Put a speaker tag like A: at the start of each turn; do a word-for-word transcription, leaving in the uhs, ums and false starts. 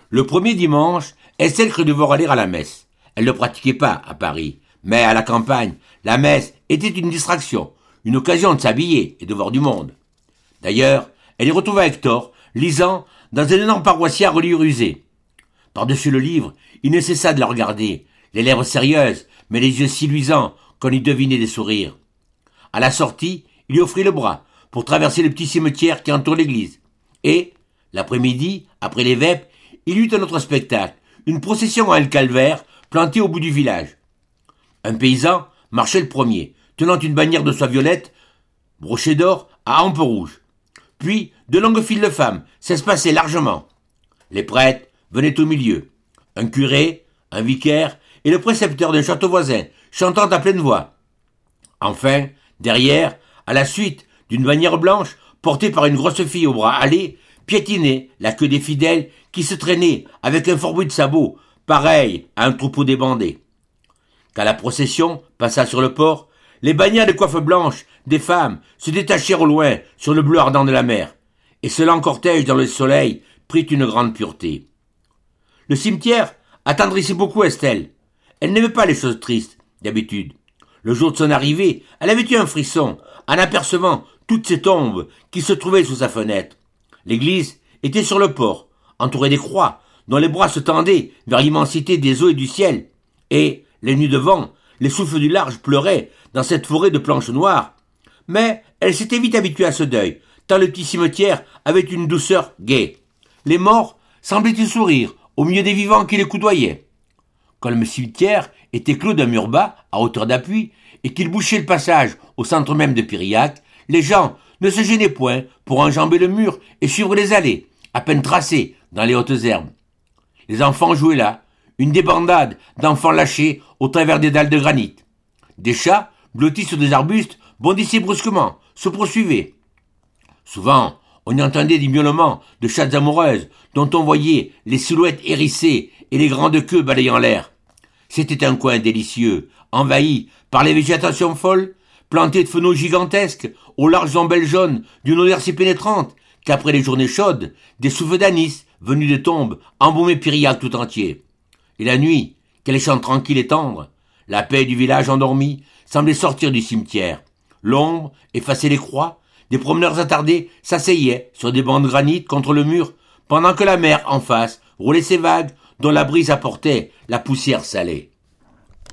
A: Le premier dimanche, Estelle crut devoir aller à la messe. Elle ne pratiquait pas à Paris, mais à la campagne, la messe était une distraction, une occasion de s'habiller et de voir du monde. D'ailleurs, elle y retrouva Hector, lisant dans un énorme paroissien à reliure usée. Par-dessus le livre, il ne cessa de la regarder, les lèvres sérieuses, mais les yeux si luisants qu'on y devinait des sourires. À la sortie, il lui offrit le bras pour traverser le petit cimetière qui entoure l'église. Et, l'après-midi, après les vêpres, il eut un autre spectacle, une procession à un calvaire planté au bout du village. Un paysan marchait le premier, tenant une bannière de soie violette, brochée d'or, à hampes rouges. Puis, de longues files de femmes s'espaçaient largement. Les prêtres venaient au milieu. Un curé, un vicaire et le précepteur d'un château voisin, chantant à pleine voix. Enfin, derrière, à la suite d'une bannière blanche, portée par une grosse fille au bras hâlé, piétinait la queue des fidèles qui se traînaient avec un fort bruit de sabots, pareil à un troupeau débandé. Quand la procession passa sur le port, les bannières de coiffes blanches des femmes se détachèrent au loin sur le bleu ardent de la mer, et ce lent cortège dans le soleil prit une grande pureté. Le cimetière attendrissait beaucoup Estelle. Elle n'aimait pas les choses tristes, d'habitude. Le jour de son arrivée, elle avait eu un frisson, en apercevant toutes ces tombes qui se trouvaient sous sa fenêtre. L'église était sur le port, entourée des croix, dont les bras se tendaient vers l'immensité des eaux et du ciel. Et, les nuits de vent, les souffles du large pleuraient dans cette forêt de planches noires. Mais elle s'était vite habituée à ce deuil, tant le petit cimetière avait une douceur gaie. Les morts semblaient y sourire au milieu des vivants qui les coudoyaient. Quand le cimetière était clos d'un mur bas, à hauteur d'appui, et qu'il bouchait le passage au centre même de Piriac, les gens ne se gênaient point pour enjamber le mur et suivre les allées, à peine tracées dans les hautes herbes. Les enfants jouaient là, une débandade d'enfants lâchés au travers des dalles de granit. Des chats, blottis sur des arbustes, bondissaient brusquement, se poursuivaient. Souvent, on y entendait des miaulements de chattes amoureuses dont on voyait les silhouettes hérissées et les grandes queues balayant l'air. C'était un coin délicieux, envahi par les végétations folles, planté de fenouils gigantesques, aux larges ombelles jaunes d'une odeur si pénétrante qu'après les journées chaudes, des souffles d'anis venus des tombes embaumaient Piriac tout entier. Et la nuit, quel chant tranquille et tendre, la paix du village endormi semblait sortir du cimetière. L'ombre effaçait les croix, des promeneurs attardés s'asseyaient sur des bancs de granit contre le mur, pendant que la mer en face roulait ses vagues dont la brise apportait la poussière salée.